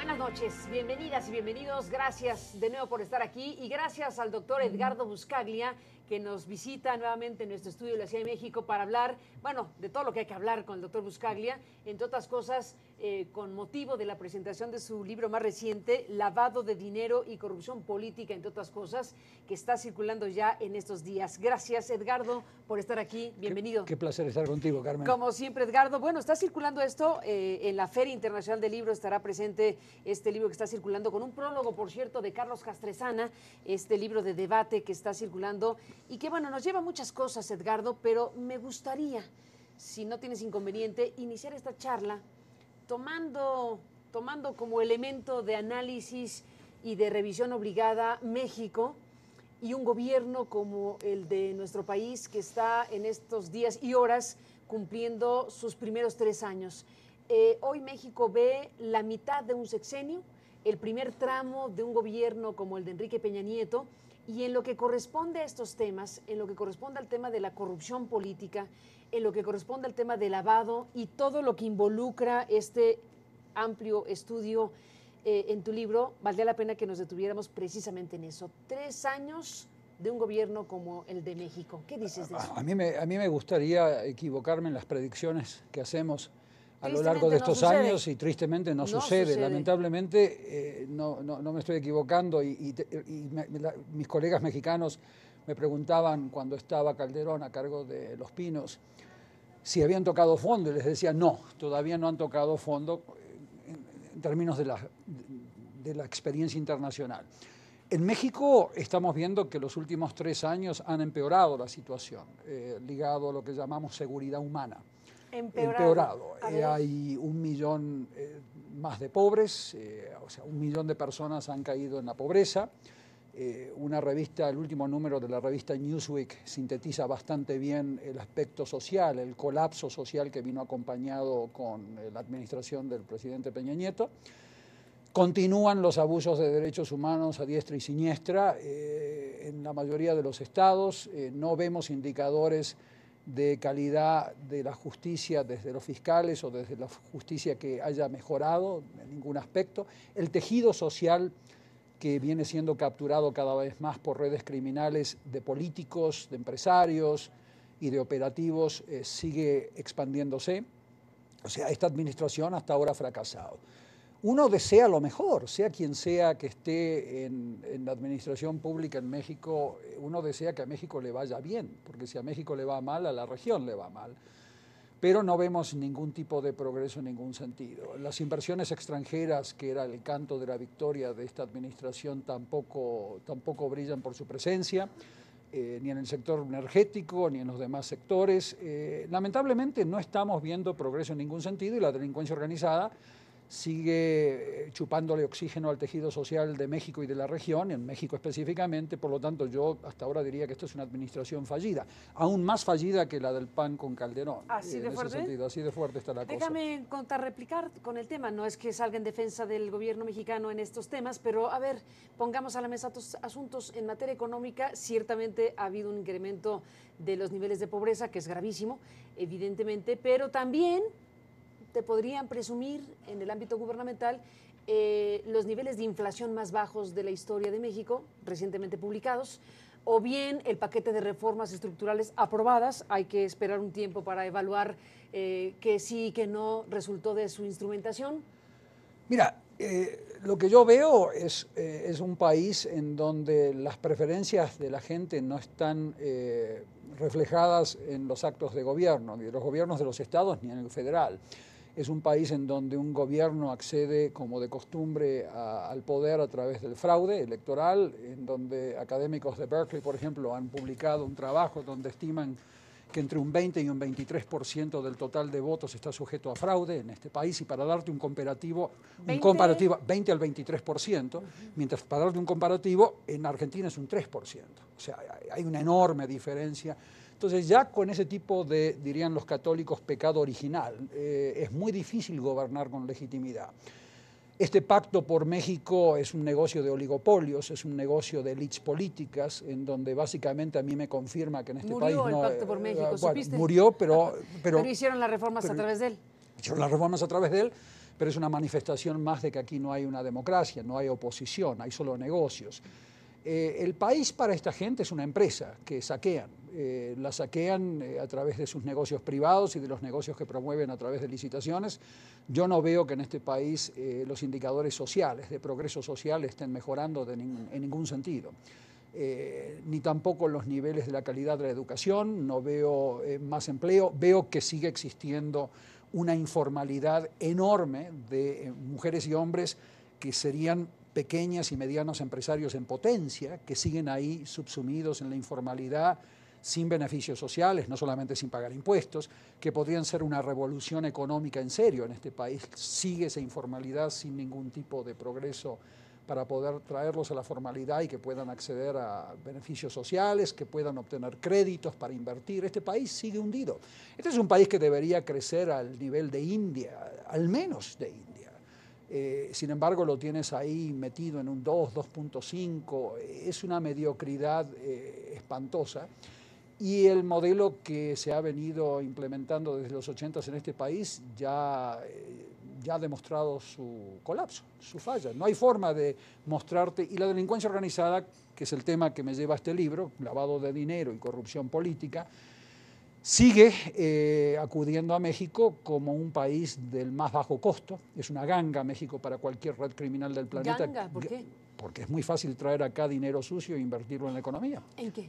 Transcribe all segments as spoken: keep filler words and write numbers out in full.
Buenas noches, bienvenidas y bienvenidos. Gracias de nuevo por estar aquí y gracias al doctor Edgardo Buscaglia, que nos visita nuevamente en nuestro estudio de la Ciudad de México para hablar, bueno, de todo lo que hay que hablar con el doctor Buscaglia, entre otras cosas, eh, con motivo de la presentación de su libro más reciente, Lavado de Dinero y Corrupción Política, entre otras cosas, que está circulando ya en estos días. Gracias, Edgardo, por estar aquí. Bienvenido. Qué, qué placer estar contigo, Carmen. Como siempre, Edgardo. Bueno, está circulando esto, eh, en la Feria Internacional del Libro estará presente este libro que está circulando, con un prólogo, por cierto, de Carlos Castresana, este libro de debate que está circulando y que, bueno, nos lleva muchas cosas, Edgardo, pero me gustaría, si no tienes inconveniente, iniciar esta charla tomando, tomando como elemento de análisis y de revisión obligada México y un gobierno como el de nuestro país que está en estos días y horas cumpliendo sus primeros tres años. Eh, hoy México ve la mitad de un sexenio, el primer tramo de un gobierno como el de Enrique Peña Nieto, y en lo que corresponde a estos temas, en lo que corresponde al tema de la corrupción política, en lo que corresponde al tema del lavado y todo lo que involucra este amplio estudio eh, en tu libro, valdría la pena que nos detuviéramos precisamente en eso. Tres años de un gobierno como el de México. ¿Qué dices de eso? A, a, mí, me, a mí me gustaría equivocarme en las predicciones que hacemos a lo largo de estos no años y tristemente no, no sucede. sucede. Lamentablemente eh, no, no, no me estoy equivocando y, y, y me, la, mis colegas mexicanos me preguntaban cuando estaba Calderón a cargo de Los Pinos si habían tocado fondo y les decía no, todavía no han tocado fondo en, en términos de la, de la experiencia internacional. En México estamos viendo que los últimos tres años han empeorado la situación, eh, ligado a lo que llamamos seguridad humana. Empeorado. empeorado. Eh, hay un millón eh, más de pobres, eh, o sea, un millón de personas han caído en la pobreza. Eh, una revista, el último número de la revista Newsweek sintetiza bastante bien el aspecto social, el colapso social que vino acompañado con eh, la administración del presidente Peña Nieto. Continúan los abusos de derechos humanos a diestra y siniestra eh, en la mayoría de los estados. Eh, no vemos indicadores de calidad de la justicia desde los fiscales o desde la justicia que haya mejorado en ningún aspecto. El tejido social que viene siendo capturado cada vez más por redes criminales de políticos, de empresarios y de operativos eh, sigue expandiéndose. O sea, esta administración hasta ahora ha fracasado. Uno desea lo mejor, sea quien sea que esté en, en la administración pública en México, uno desea que a México le vaya bien, porque si a México le va mal, a la región le va mal. Pero no vemos ningún tipo de progreso en ningún sentido. Las inversiones extranjeras, que era el canto de la victoria de esta administración, tampoco, tampoco brillan por su presencia, eh, ni en el sector energético, ni en los demás sectores. Eh, lamentablemente no estamos viendo progreso en ningún sentido y la delincuencia organizada sigue chupándole oxígeno al tejido social de México y de la región, en México específicamente. Por lo tanto, yo hasta ahora diría que esto es una administración fallida, aún más fallida que la del P A N con Calderón. ¿Así de fuerte? Sentido, así de fuerte está la cosa. Déjame contrarreplicar con el tema, no es que salga en defensa del gobierno mexicano en estos temas, pero a ver, pongamos a la mesa estos asuntos en materia económica. Ciertamente ha habido un incremento de los niveles de pobreza, que es gravísimo, evidentemente, pero también te podrían presumir en el ámbito gubernamental eh, los niveles de inflación más bajos de la historia de México, recientemente publicados, o bien el paquete de reformas estructurales aprobadas. Hay que esperar un tiempo para evaluar eh, que sí y que no resultó de su instrumentación. Mira, eh, lo que yo veo es, eh, es un país en donde las preferencias de la gente no están eh, reflejadas en los actos de gobierno, ni de los gobiernos de los estados ni en el federal. Es un país en donde un gobierno accede, como de costumbre, a, al poder a través del fraude electoral, en donde académicos de Berkeley, por ejemplo, han publicado un trabajo donde estiman que entre un veinte y un veintitrés por ciento del total de votos está sujeto a fraude en este país. Y para darte un comparativo, un comparativo veinte al veintitrés por ciento, uh-huh. Mientras para darte un comparativo, en Argentina es un tres por ciento. O sea, hay una enorme diferencia. Entonces ya con ese tipo de, dirían los católicos, pecado original, eh, es muy difícil gobernar con legitimidad. Este pacto por México es un negocio de oligopolios, es un negocio de élites políticas, en donde básicamente a mí me confirma que en este murió país no... Murió el pacto por México, eh, ¿supiste? Bueno, murió, pero, pero... Pero hicieron las reformas pero, a través de él. Hicieron las reformas a través de él, pero es una manifestación más de que aquí no hay una democracia, no hay oposición, hay solo negocios. Eh, el país para esta gente es una empresa que saquean, eh, la saquean eh, a través de sus negocios privados y de los negocios que promueven a través de licitaciones. Yo no veo que en este país eh, los indicadores sociales, de progreso social, estén mejorando de nin- en ningún sentido. Eh, ni tampoco los niveles de la calidad de la educación, no veo eh, más empleo, veo que sigue existiendo una informalidad enorme de eh, mujeres y hombres que serían pequeñas y medianos empresarios en potencia, que siguen ahí subsumidos en la informalidad, sin beneficios sociales, no solamente sin pagar impuestos, que podrían ser una revolución económica en serio en este país. Sigue esa informalidad sin ningún tipo de progreso para poder traerlos a la formalidad y que puedan acceder a beneficios sociales, que puedan obtener créditos para invertir. Este país sigue hundido. Este es un país que debería crecer al nivel de India, al menos de India. Eh, sin embargo, lo tienes ahí metido en un dos, dos punto cinco, es una mediocridad eh, espantosa. Y el modelo que se ha venido implementando desde los ochentas en este país ya, eh, ya ha demostrado su colapso, su falla. No hay forma de mostrarte, y la delincuencia organizada, que es el tema que me lleva a este libro, lavado de dinero y corrupción política, sigue eh, acudiendo a México como un país del más bajo costo. Es una ganga México para cualquier red criminal del planeta. ¿Ganga? ¿Por qué? Porque es muy fácil traer acá dinero sucio e invertirlo en la economía. ¿En qué?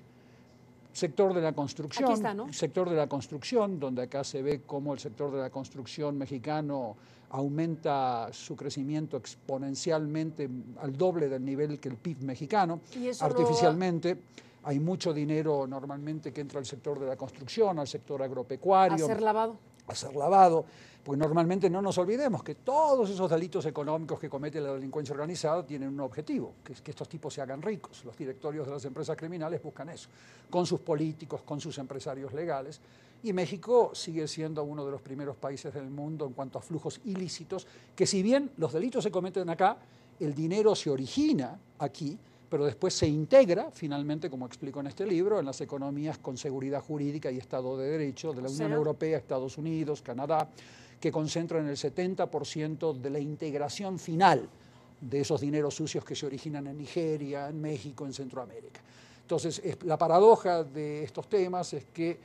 Sector de la construcción, Aquí está, ¿no? sector de la construcción, donde acá se ve cómo el sector de la construcción mexicano aumenta su crecimiento exponencialmente al doble del nivel que el P I B mexicano, ¿Y eso artificialmente. Lo... Hay mucho dinero normalmente que entra al sector de la construcción, al sector agropecuario. ¿A ser lavado? A ser lavado, pues normalmente no nos olvidemos que todos esos delitos económicos que comete la delincuencia organizada tienen un objetivo, que es que estos tipos se hagan ricos. Los directorios de las empresas criminales buscan eso, con sus políticos, con sus empresarios legales. Y México sigue siendo uno de los primeros países del mundo en cuanto a flujos ilícitos, que si bien los delitos se cometen acá, el dinero se origina aquí, pero después se integra, finalmente, como explico en este libro, en las economías con seguridad jurídica y Estado de Derecho de la Unión Europea, Estados Unidos, Canadá, que concentran el setenta por ciento de la integración final de esos dineros sucios que se originan en Nigeria, en México, en Centroamérica. Entonces, es, la paradoja de estos temas es que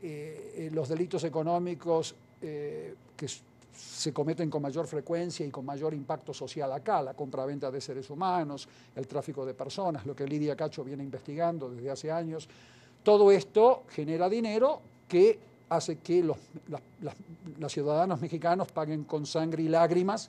eh, los delitos económicos eh, que se cometen con mayor frecuencia y con mayor impacto social acá, la compraventa de seres humanos, el tráfico de personas, lo que Lidia Cacho viene investigando desde hace años. Todo esto genera dinero que hace que los, las, las, los ciudadanos mexicanos paguen con sangre y lágrimas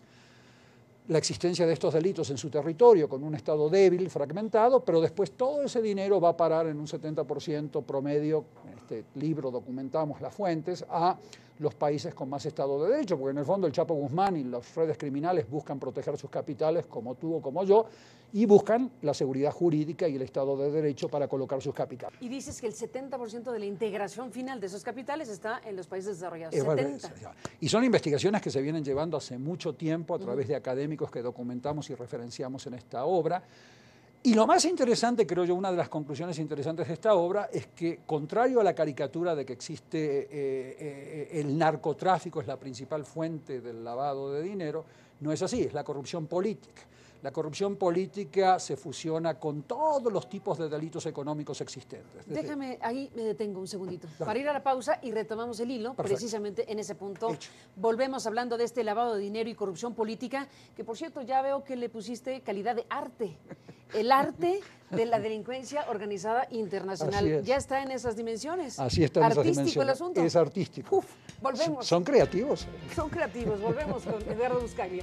la existencia de estos delitos en su territorio, con un Estado débil, fragmentado, pero después todo ese dinero va a parar en un setenta por ciento promedio, en este libro documentamos las fuentes, a los países con más Estado de Derecho, porque en el fondo el Chapo Guzmán y las redes criminales buscan proteger sus capitales, como tú o como yo, y buscan la seguridad jurídica y el Estado de Derecho para colocar sus capitales. Y dices que el setenta por ciento de la integración final de esos capitales está en los países desarrollados. Es setenta. Y son investigaciones que se vienen llevando hace mucho tiempo a través uh-huh. de académicos que documentamos y referenciamos en esta obra. Y lo más interesante, creo yo, una de las conclusiones interesantes de esta obra es que, contrario a la caricatura de que existe eh, eh, el narcotráfico es la principal fuente del lavado de dinero, no es así, es la corrupción política. La corrupción política se fusiona con todos los tipos de delitos económicos existentes. Desde... Déjame, ahí me detengo un segundito, Dale. para ir a la pausa y retomamos el hilo, Perfecto. precisamente en ese punto. Hecho. Volvemos hablando de este lavado de dinero y corrupción política, que por cierto ya veo que le pusiste calidad de arte. El arte de la delincuencia organizada internacional. Ya está en esas dimensiones. Así está en artístico esas dimensiones. el asunto. Es artístico. Uf, volvemos. Son, son creativos. Son creativos. Volvemos con Eduardo Buscaglia.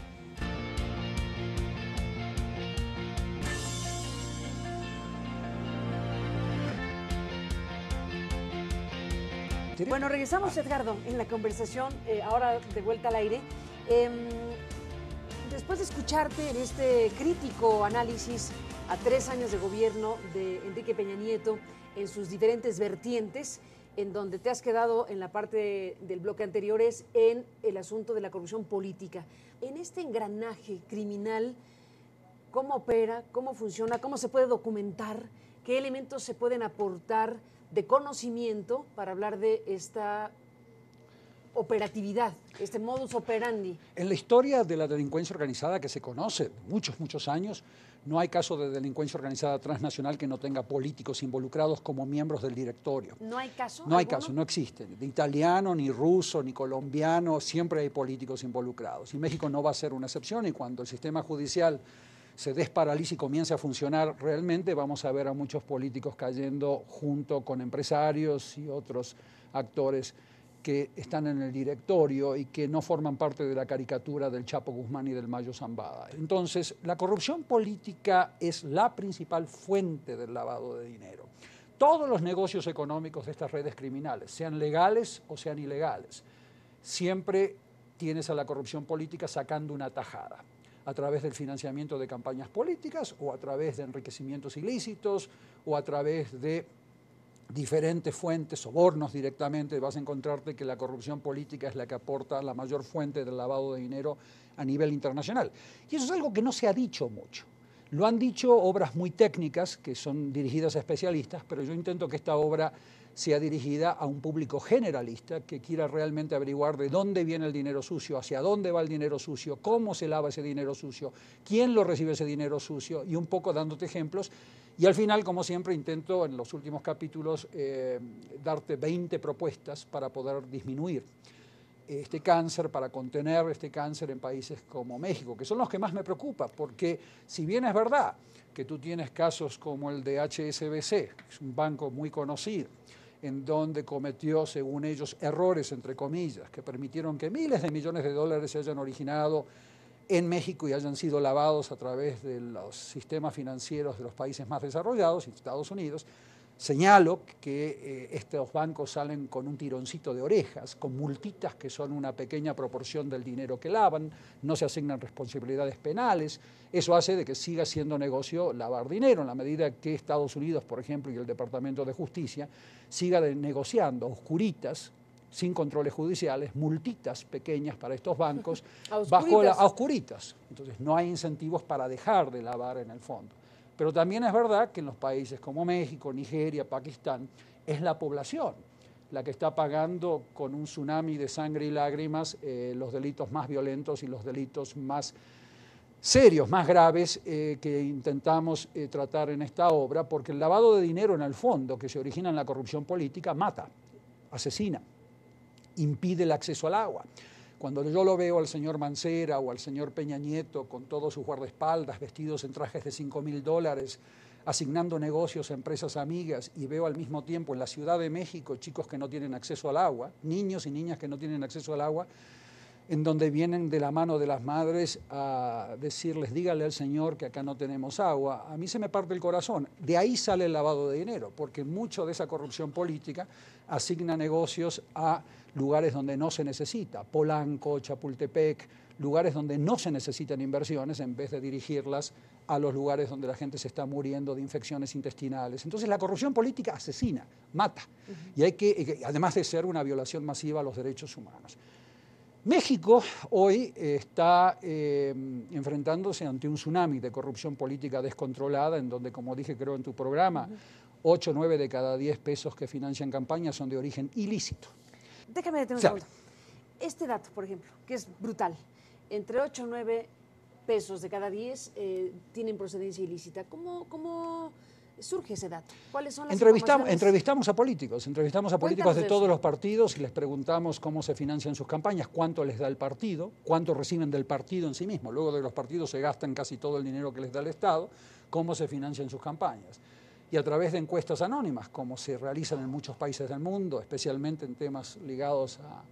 Bueno, regresamos, Edgardo, en la conversación, eh, ahora de vuelta al aire. Eh, después de escucharte en este crítico análisis a tres años de gobierno de Enrique Peña Nieto en sus diferentes vertientes, en donde te has quedado en la parte del bloque anterior es en el asunto de la corrupción política. En este engranaje criminal, ¿cómo opera? ¿Cómo funciona? ¿Cómo se puede documentar? ¿Qué elementos se pueden aportar de conocimiento para hablar de esta operatividad, este modus operandi? En la historia de la delincuencia organizada que se conoce, muchos, muchos años, no hay caso de delincuencia organizada transnacional que no tenga políticos involucrados como miembros del directorio. ¿No hay caso? No hay ¿Alguno? caso, no existe. Ni italiano, ni ruso, ni colombiano, siempre hay políticos involucrados. Y México no va a ser una excepción, y cuando el sistema judicial se desparalice y comience a funcionar realmente, vamos a ver a muchos políticos cayendo junto con empresarios y otros actores que están en el directorio y que no forman parte de la caricatura del Chapo Guzmán y del Mayo Zambada. Entonces, la corrupción política es la principal fuente del lavado de dinero. Todos los negocios económicos de estas redes criminales, sean legales o sean ilegales, siempre tienes a la corrupción política sacando una tajada, a través del financiamiento de campañas políticas o a través de enriquecimientos ilícitos o a través de diferentes fuentes, sobornos directamente. Vas a encontrarte que la corrupción política es la que aporta la mayor fuente del lavado de dinero a nivel internacional. Y eso es algo que no se ha dicho mucho. Lo han dicho obras muy técnicas que son dirigidas a especialistas, pero yo intento que esta obra sea dirigida a un público generalista que quiera realmente averiguar de dónde viene el dinero sucio, hacia dónde va el dinero sucio, cómo se lava ese dinero sucio, quién lo recibe ese dinero sucio, y un poco dándote ejemplos. Y al final, como siempre, intento en los últimos capítulos eh, darte veinte propuestas para poder disminuir este cáncer, para contener este cáncer en países como México, que son los que más me preocupa, porque si bien es verdad que tú tienes casos como el de H S B C, que es un banco muy conocido, en donde cometió, según ellos, errores, entre comillas, que permitieron que miles de millones de dólares se hayan originado en México y hayan sido lavados a través de los sistemas financieros de los países más desarrollados, Estados Unidos. Señalo que eh, estos bancos salen con un tironcito de orejas, con multitas que son una pequeña proporción del dinero que lavan, no se asignan responsabilidades penales. Eso hace de que siga siendo negocio lavar dinero, en la medida que Estados Unidos, por ejemplo, y el Departamento de Justicia, siga de negociando oscuritas, sin controles judiciales, multitas pequeñas para estos bancos, a bajo la, a oscuritas. Entonces no hay incentivos para dejar de lavar en el fondo. Pero también es verdad que en los países como México, Nigeria, Pakistán, es la población la que está pagando con un tsunami de sangre y lágrimas eh, los delitos más violentos y los delitos más serios, más graves eh, que intentamos eh, tratar en esta obra, porque el lavado de dinero en el fondo, que se origina en la corrupción política, mata, asesina, impide el acceso al agua. Cuando yo lo veo al señor Mancera o al señor Peña Nieto con todos sus guardaespaldas vestidos en trajes de cinco mil dólares, asignando negocios a empresas amigas, y veo al mismo tiempo en la Ciudad de México chicos que no tienen acceso al agua, niños y niñas que no tienen acceso al agua, en donde vienen de la mano de las madres a decirles, dígale al señor que acá no tenemos agua, a mí se me parte el corazón. De ahí sale el lavado de dinero, porque mucho de esa corrupción política asigna negocios a lugares donde no se necesita, Polanco, Chapultepec, lugares donde no se necesitan inversiones en vez de dirigirlas a los lugares donde la gente se está muriendo de infecciones intestinales. Entonces la corrupción política asesina, mata, uh-huh. y hay que, además de ser una violación masiva a los derechos humanos. México hoy está eh, enfrentándose ante un tsunami de corrupción política descontrolada, en donde, como dije creo en tu programa, ocho o nueve de cada diez pesos que financian campañas son de origen ilícito. Déjame detener un segundo. Este dato, por ejemplo, que es brutal, entre ocho o nueve pesos de cada diez eh, tienen procedencia ilícita. ¿Cómo, cómo surge ese dato? ¿Cuáles son las entrevistamos, entrevistamos a políticos, entrevistamos a políticos de, de todos eso. los partidos y les preguntamos cómo se financian sus campañas, cuánto les da el partido, cuánto reciben del partido en sí mismo. Luego de los partidos se gastan casi todo el dinero que les da el Estado, cómo se financian sus campañas. Y a través de encuestas anónimas, como se realizan en muchos países del mundo, especialmente en temas ligados a,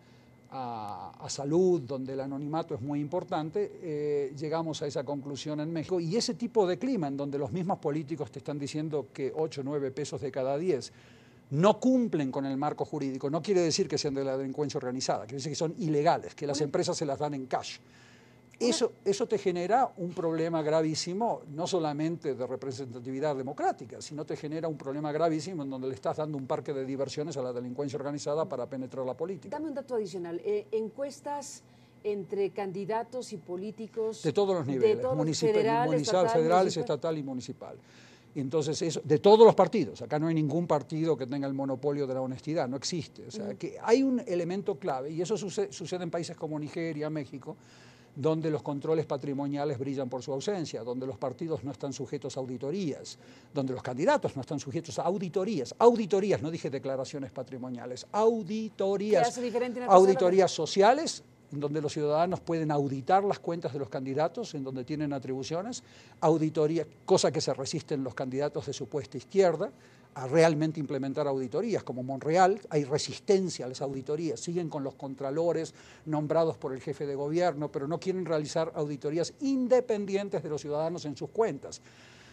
a, a salud, donde el anonimato es muy importante, eh, llegamos a esa conclusión en México. Y ese tipo de clima, en donde los mismos políticos te están diciendo que ocho o nueve pesos de cada diez no cumplen con el marco jurídico, no quiere decir que sean de la delincuencia organizada, quiere decir que son ilegales, que las empresas se las dan en cash. Eso, eso te genera un problema gravísimo, no solamente de representatividad democrática, sino te genera un problema gravísimo en donde le estás dando un parque de diversiones a la delincuencia organizada para penetrar la política. Dame un dato adicional. Eh, encuestas entre candidatos y políticos de todos los niveles, de todos municipal, federal, municipal, estatal, federales, municipal. estatal y municipal. Entonces, eso, de todos los partidos, acá no hay ningún partido que tenga el monopolio de la honestidad, no existe. O sea, mm. que hay un elemento clave, y eso sucede, sucede en países como Nigeria, México, donde los controles patrimoniales brillan por su ausencia, donde los partidos no están sujetos a auditorías, donde los candidatos no están sujetos a auditorías. Auditorías, no dije declaraciones patrimoniales, auditorías. ¿Qué hace diferente una auditorías sociales, en donde los ciudadanos pueden auditar las cuentas de los candidatos, en donde tienen atribuciones, auditoría, cosa que se resisten los candidatos de supuesta izquierda, a realmente implementar auditorías, como Monreal, hay resistencia a las auditorías, siguen con los contralores nombrados por el jefe de gobierno, pero no quieren realizar auditorías independientes de los ciudadanos en sus cuentas,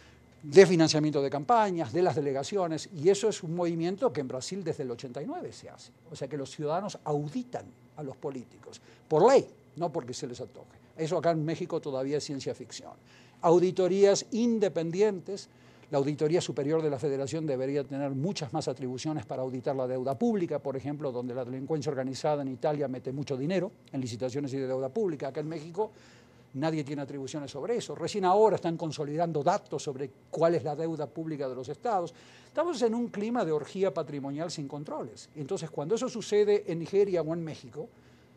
de financiamiento de campañas, de las delegaciones, y eso es un movimiento que en Brasil desde el ochenta y nueve se hace, o sea que los ciudadanos auditan a los políticos, por ley, no porque se les antoje. Eso acá en México todavía es ciencia ficción. Auditorías independientes. La Auditoría Superior de la Federación debería tener muchas más atribuciones para auditar la deuda pública, por ejemplo, donde la delincuencia organizada en Italia mete mucho dinero en licitaciones y de deuda pública. Acá en México nadie tiene atribuciones sobre eso. Recién ahora están consolidando datos sobre cuál es la deuda pública de los estados. Estamos en un clima de orgía patrimonial sin controles. Entonces, cuando eso sucede en Nigeria o en México,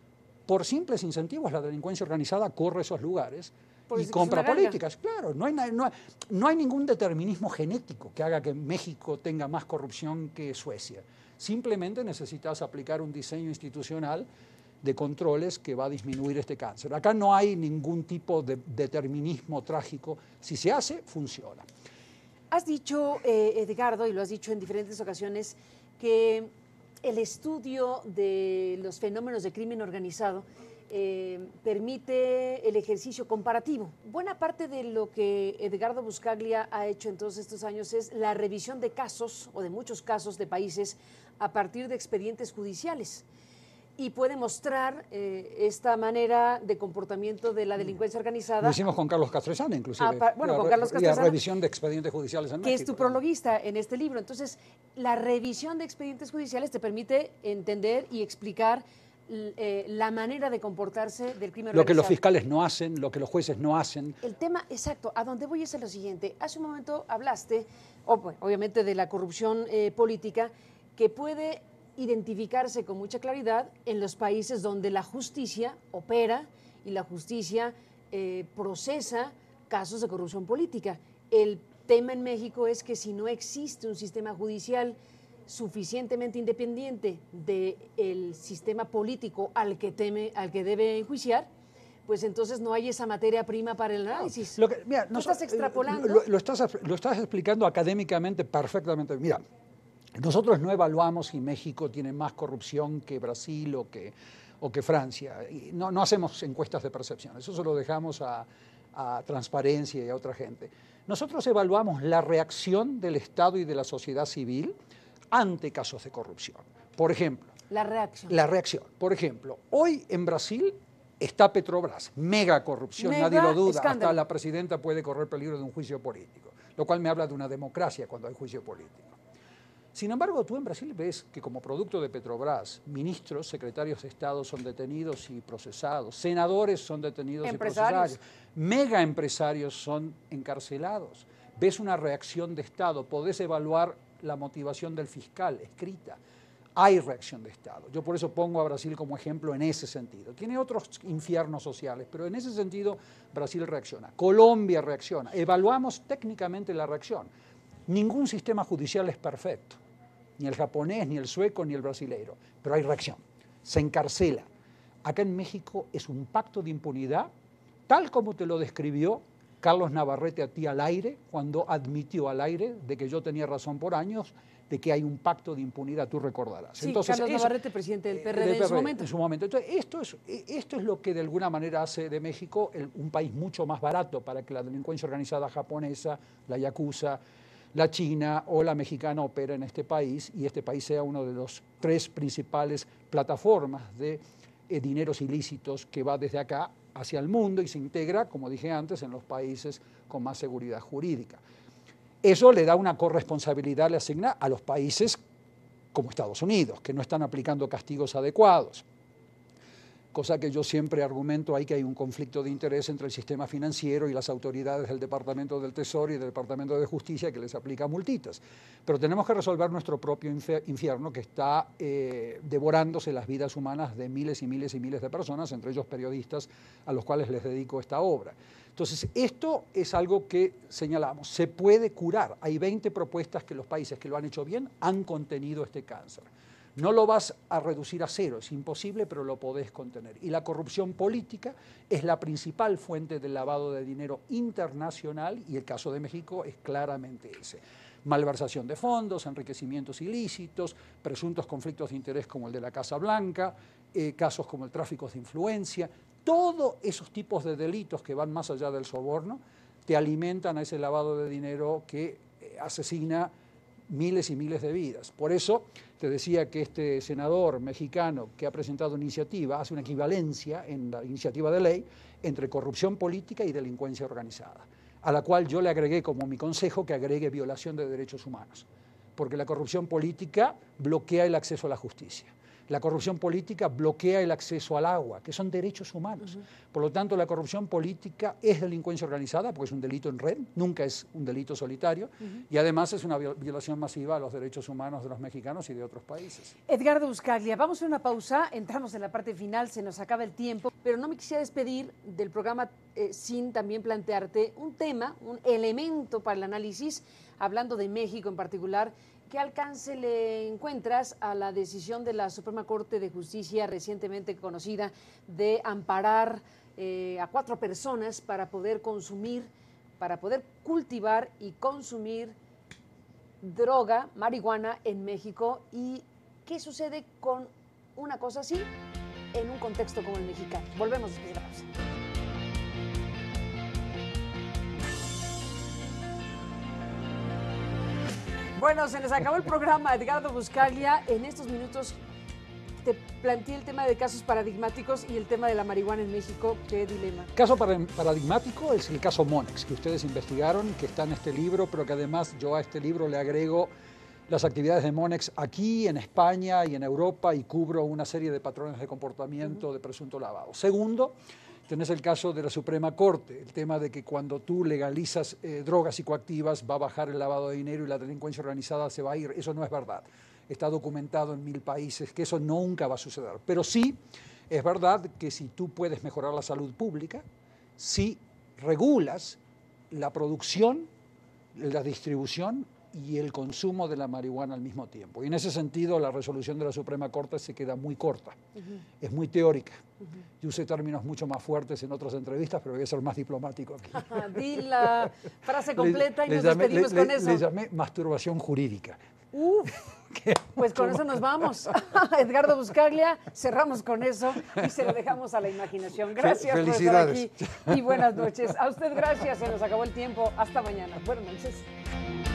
por simples incentivos la delincuencia organizada corre esos lugares y compra políticas. Claro, no hay, no, hay, no hay ningún determinismo genético que haga que México tenga más corrupción que Suecia. Simplemente necesitas aplicar un diseño institucional de controles que va a disminuir este cáncer. Acá no hay ningún tipo de determinismo trágico. Si se hace, funciona. Has dicho, eh, Edgardo, y lo has dicho en diferentes ocasiones, que el estudio de los fenómenos de crimen organizado Eh, permite el ejercicio comparativo. Buena parte de lo que Edgardo Buscaglia ha hecho en todos estos años es la revisión de casos, o de muchos casos de países, a partir de expedientes judiciales. Y puede mostrar eh, esta manera de comportamiento de la delincuencia organizada. Lo hicimos con Carlos Castresana, inclusive. Ah, bueno, la, con Carlos Castresana. La revisión de expedientes judiciales en que México. Que es tu prologuista en este libro. Entonces, la revisión de expedientes judiciales te permite entender y explicar Eh, la manera de comportarse del crimen organizado. Lo que los fiscales no hacen, lo que los jueces no hacen. El tema, exacto, a donde voy es a lo siguiente. Hace un momento hablaste, obviamente, de la corrupción eh, política, que puede identificarse con mucha claridad en los países donde la justicia opera y la justicia eh, procesa casos de corrupción política. El tema en México es que si no existe un sistema judicial suficientemente independiente del sistema político al que teme, al que debe enjuiciar, pues entonces no hay esa materia prima para el análisis. Lo que, mira, ¿Tú no, estás extrapolando? Lo, lo, estás, lo estás explicando académicamente perfectamente. Mira, nosotros no evaluamos si México tiene más corrupción que Brasil o que, o que Francia. Y no, no hacemos encuestas de percepción, eso se lo dejamos a, a Transparencia y a otra gente. Nosotros evaluamos la reacción del Estado y de la sociedad civil ante casos de corrupción. Por ejemplo, la reacción. La reacción. Por ejemplo, hoy en Brasil está Petrobras, mega corrupción, mega nadie lo duda, escándalo. Hasta la presidenta puede correr peligro de un juicio político, lo cual me habla de una democracia cuando hay juicio político. Sin embargo, tú en Brasil ves que como producto de Petrobras, ministros, secretarios de Estado son detenidos y procesados, senadores son detenidos empresarios. y procesados, mega empresarios son encarcelados. Ves una reacción de Estado, podés evaluar la motivación del fiscal escrita. Hay reacción de Estado. Yo por eso pongo a Brasil como ejemplo en ese sentido. Tiene otros infiernos sociales, pero en ese sentido Brasil reacciona. Colombia reacciona. Evaluamos técnicamente la reacción. Ningún sistema judicial es perfecto. Ni el japonés, ni el sueco, ni el brasileiro. Pero hay reacción. Se encarcela. Acá en México es un pacto de impunidad, tal como te lo describió Carlos Navarrete a ti al aire, cuando admitió al aire de que yo tenía razón por años, de que hay un pacto de impunidad, tú recordarás. Sí, Entonces, Carlos eso, Navarrete, presidente del P R D, del en, P R D su momento. en su momento. Entonces, esto es, esto es lo que de alguna manera hace de México el, un país mucho más barato para que la delincuencia organizada japonesa, la yakuza, la china o la mexicana opere en este país y este país sea uno de los tres principales plataformas de eh, dineros ilícitos que va desde acá hacia el mundo y se integra, como dije antes, en los países con más seguridad jurídica. Eso le da una corresponsabilidad, le asigna a los países como Estados Unidos, que no están aplicando castigos adecuados. cosa que yo siempre argumento ahí que hay un conflicto de interés entre el sistema financiero y las autoridades del Departamento del Tesoro y del Departamento de Justicia que les aplica multitas. Pero tenemos que resolver nuestro propio infierno que está eh, devorándose las vidas humanas de miles y miles y miles de personas, entre ellos periodistas a los cuales les dedico esta obra. Entonces, esto es algo que señalamos, se puede curar. Hay veinte propuestas que los países que lo han hecho bien han contenido este cáncer. No lo vas a reducir a cero, es imposible, pero lo podés contener. Y la corrupción política es la principal fuente del lavado de dinero internacional y el caso de México es claramente ese. Malversación de fondos, enriquecimientos ilícitos, presuntos conflictos de interés como el de la Casa Blanca, eh, casos como el tráfico de influencia, todos esos tipos de delitos que van más allá del soborno te alimentan a ese lavado de dinero que eh, asesina miles y miles de vidas. Por eso te decía que este senador mexicano que ha presentado una iniciativa hace una equivalencia en la iniciativa de ley entre corrupción política y delincuencia organizada, a la cual yo le agregué como mi consejo que agregue violación de derechos humanos, porque la corrupción política bloquea el acceso a la justicia. La corrupción política bloquea el acceso al agua, que son derechos humanos. Uh-huh. Por lo tanto, la corrupción política es delincuencia organizada, porque es un delito en red, nunca es un delito solitario, uh-huh. y además es una violación masiva a los derechos humanos de los mexicanos y de otros países. Edgardo Buscaglia, vamos a una pausa, entramos en la parte final, se nos acaba el tiempo, pero no me quisiera despedir del programa eh, sin también plantearte un tema, un elemento para el análisis, hablando de México en particular. ¿Qué alcance le encuentras a la decisión de la Suprema Corte de Justicia recientemente conocida de amparar eh, a cuatro personas para poder consumir, para poder cultivar y consumir droga, marihuana en México? ¿Y qué sucede con una cosa así en un contexto como el mexicano? Volvemos después de la pausa. Bueno, se nos acabó el programa, Edgardo Buscaglia. En estos minutos te planteé el tema de casos paradigmáticos y el tema de la marihuana en México. ¿Qué dilema? Caso paradigmático es el caso Monex, que ustedes investigaron, que está en este libro, pero que además yo a este libro le agrego las actividades de Monex aquí, en España y en Europa, y cubro una serie de patrones de comportamiento uh-huh. de presunto lavado. Segundo, tenés el caso de la Suprema Corte, el tema de que cuando tú legalizas eh, drogas psicoactivas va a bajar el lavado de dinero y la delincuencia organizada se va a ir. Eso no es verdad. Está documentado en mil países que eso nunca va a suceder. Pero sí es verdad que si tú puedes mejorar la salud pública, si regulas la producción, la distribución y el consumo de la marihuana al mismo tiempo. Y en ese sentido la resolución de la Suprema Corte se queda muy corta, uh-huh. es muy teórica. Uh-huh. Yo usé términos mucho más fuertes en otras entrevistas, pero voy a ser más diplomático aquí. Di la frase completa le, y nos llamé, despedimos le, con le, eso. Le llamé masturbación jurídica. Uf, pues con eso nos vamos. Edgardo Buscaglia, cerramos con eso y se lo dejamos a la imaginación. Gracias por estar aquí y buenas noches. A usted gracias, se nos acabó el tiempo. Hasta mañana. Buenas noches.